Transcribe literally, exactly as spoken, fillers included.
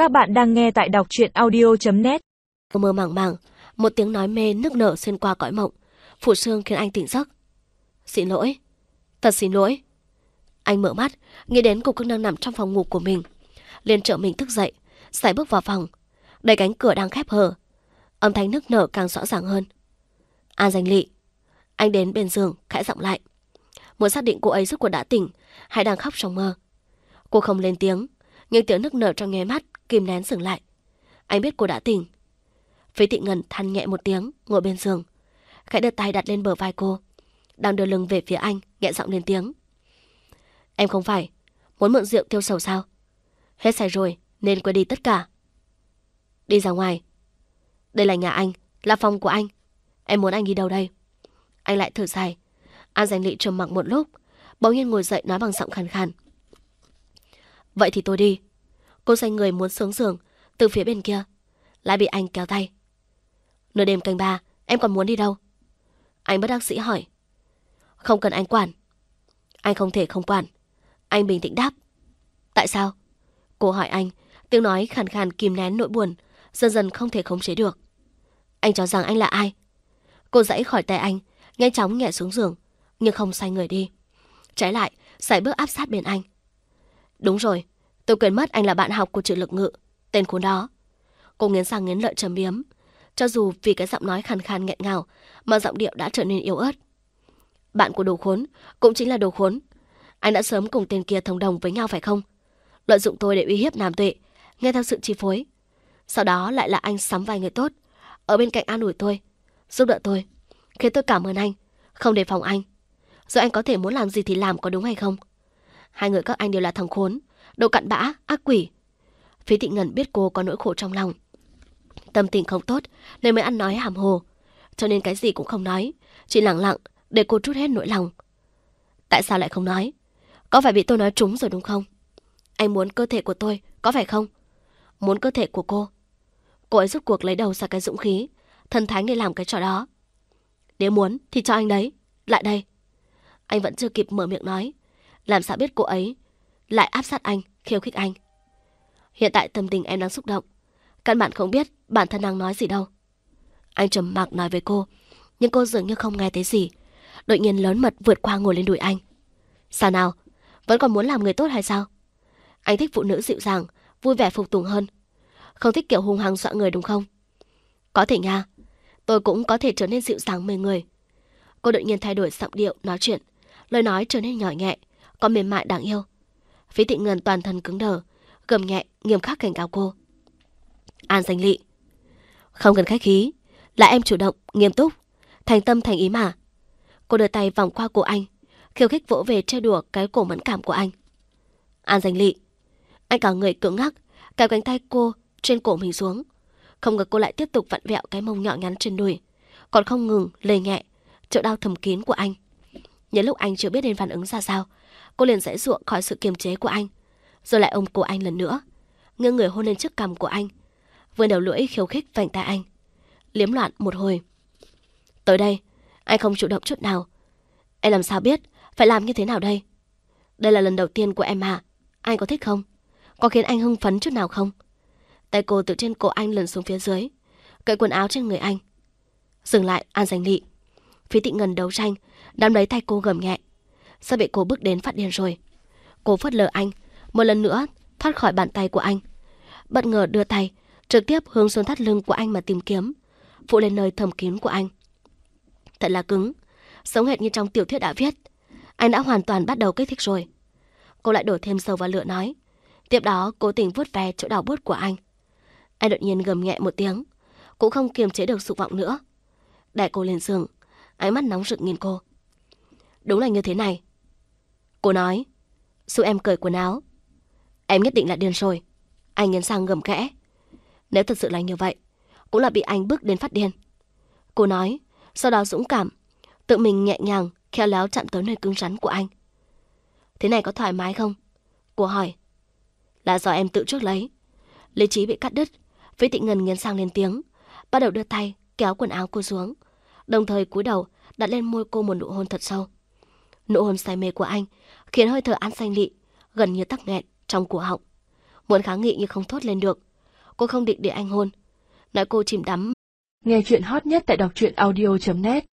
Các bạn đang nghe tại đọc truyện audio chấm net. Mơ màng màng, một tiếng nói mê nức nở xuyên qua cõi mộng, phủ sương khiến anh tỉnh giấc. Xin lỗi, thật xin lỗi. Anh mở mắt, nghĩ đến cục cưng đang nằm trong phòng ngủ của mình, liền trợ mình thức dậy, sải bước vào phòng, đẩy cánh cửa đang khép hờ. Âm thanh nức nở càng rõ ràng hơn. An Danh Lị. Anh đến bên giường, khẽ giọng lại, muốn xác định cô ấy rốt cuộc đã tỉnh hay đang khóc trong mơ. Cô không lên tiếng, nhưng tiếng nức nở trong nháy mắt kìm nén dừng lại. Anh biết cô đã tỉnh. Phí Thị Ngân than nhẹ một tiếng, ngồi bên giường, khẽ đưa tay đặt lên bờ vai cô, đang đưa lưng về phía anh, nhẹ giọng lên tiếng. Em không phải muốn mượn rượu tiêu sầu sao? Hết say rồi nên quên đi tất cả. Đi ra ngoài. Đây là nhà anh, là phòng của anh. Em muốn anh đi đâu đây? Anh lại thở dài. An Danh Lị trầm mặc một lúc, bỗng nhiên ngồi dậy nói bằng giọng khàn khàn. Vậy thì tôi đi. Cô xoay người muốn xuống giường, từ phía bên kia lại bị anh kéo tay. Nửa đêm canh ba, em còn muốn đi đâu? Anh bất đắc dĩ hỏi. Không cần anh quản. Anh không thể không quản. Anh bình tĩnh đáp. Tại sao? Cô hỏi anh, tiếng nói khàn khàn kìm nén nỗi buồn, dần dần không thể khống chế được. Anh cho rằng anh là ai? Cô giãy khỏi tay anh, nhanh chóng nhảy xuống giường, nhưng không xoay người đi. Trái lại, sải bước áp sát bên anh. Đúng rồi, tôi quên mất anh là bạn học của Triệu Lực Ngự, tên khốn đó. Cô nghiến răng nghiến lợi trầm biếm, cho dù vì cái giọng nói khàn khàn nghẹn ngào mà giọng điệu đã trở nên yếu ớt. Bạn của đồ khốn cũng chính là đồ khốn. Anh đã sớm cùng tên kia thông đồng với nhau phải không? Lợi dụng tôi để uy hiếp Nam Tuệ, nghe theo sự chi phối. Sau đó lại là anh sắm vai người tốt, ở bên cạnh an ủi tôi, giúp đỡ tôi, khiến tôi cảm ơn anh, không đề phòng anh. Rồi anh có thể muốn làm gì thì làm, có đúng hay không? Hai người các anh đều là thằng khốn, đồ cặn bã, ác quỷ. Phí Thị Ngân biết cô có nỗi khổ trong lòng, tâm tình không tốt nên mới ăn nói hàm hồ, cho nên cái gì cũng không nói, chỉ lặng lặng để cô trút hết nỗi lòng. Tại sao lại không nói? Có phải bị tôi nói trúng rồi đúng không? Anh muốn cơ thể của tôi, có phải không? Muốn cơ thể của cô. Cô ấy rút cuộc lấy đầu ra cái dũng khí thần thánh để làm cái trò đó. Nếu muốn thì cho anh đấy, lại đây. Anh vẫn chưa kịp mở miệng nói, làm sao biết cô ấy lại áp sát anh, khiêu khích anh. Hiện tại tâm tình em đang xúc động, căn bản không biết bản thân đang nói gì đâu. Anh trầm mặc nói với cô, nhưng cô dường như không nghe thấy gì, đột nhiên lớn mật vượt qua ngồi lên đùi anh. Sao nào, vẫn còn muốn làm người tốt hay sao? Anh thích phụ nữ dịu dàng, vui vẻ phục tùng hơn, không thích kiểu hung hăng dọa người đúng không? Có thể nha, tôi cũng có thể trở nên dịu dàng mê người. Cô đột nhiên thay đổi giọng điệu nói chuyện, lời nói trở nên nhỏ nhẹ, còn mềm mại đáng yêu. Phí Thị Ngân toàn thân cứng đờ, gầm nhẹ nghiêm khắc cảnh cáo cô. An Danh Lị, không cần khách khí, là em chủ động, nghiêm túc, thành tâm thành ý mà. Cô đưa tay vòng qua cổ anh, khiêu khích vỗ về trêu đùa cái cổ mẫn cảm của anh. An Danh Lị. Anh cả người cưỡng ngắc kéo cánh tay cô trên cổ mình xuống, không ngờ cô lại tiếp tục vặn vẹo cái mông nhỏ nhắn trên đùi, còn không ngừng lề nhẹ chỗ đau thầm kín của anh. Nhớ lúc anh chưa biết nên phản ứng ra sao, cô liền giãy giụa khỏi sự kiềm chế của anh, rồi lại ôm cổ anh lần nữa, nghiêng người hôn lên chiếc cằm của anh, vươn đầu lưỡi khiêu khích vành tai anh, liếm loạn một hồi. Tới đây, anh không chủ động chút nào. Em làm sao biết phải làm như thế nào đây? Đây là lần đầu tiên của em mà, anh có thích không? Có khiến anh hưng phấn chút nào không? Tay cô từ trên cổ anh lần xuống phía dưới, cởi quần áo trên người anh. Dừng lại, An Danh Lị. Phí Thị Ngân đấu tranh nắm lấy tay cô gầm nhẹ. Sao bị cô bước đến phát điên rồi? Cô phớt lờ anh, một lần nữa thoát khỏi bàn tay của anh, bất ngờ đưa tay trực tiếp hướng xuống thắt lưng của anh mà tìm kiếm, phụ lên nơi thầm kín của anh. Thật là cứng, giống hệt như trong tiểu thuyết đã viết. Anh đã hoàn toàn bắt đầu kích thích rồi. Cô lại đổ thêm dầu vào lửa nói, tiếp đó cố tình vuốt ve chỗ đau buốt của anh. Anh đột nhiên gầm nhẹ một tiếng, cũng không kiềm chế được dục vọng nữa, đè cô lên giường, ánh mắt nóng rực nhìn cô. Đúng là như thế này. Cô nói, giúp em cởi quần áo. Em nhất định là điên rồi. Anh nghiến răng gầm khẽ. Nếu thật sự là như vậy, cũng là bị anh bức đến phát điên. Cô nói, sau đó dũng cảm tự mình nhẹ nhàng khéo léo chạm tới nơi cứng rắn của anh. Thế này có thoải mái không? Cô hỏi. Là do em tự chuốc lấy. Lý trí bị cắt đứt. Phí Thị Ngân nghiến răng lên tiếng, bắt đầu đưa tay kéo quần áo cô xuống, đồng thời cúi đầu đặt lên môi cô một nụ hôn thật sâu. Nụ hôn say mê của anh khiến hơi thở An Danh Lị gần như tắc nghẹn trong cổ họng, muốn kháng nghị nhưng không thốt lên được, cô không định để anh hôn. Nói cô chìm đắm. Nghe chuyện hot nhất tại đọc truyện audio chấm net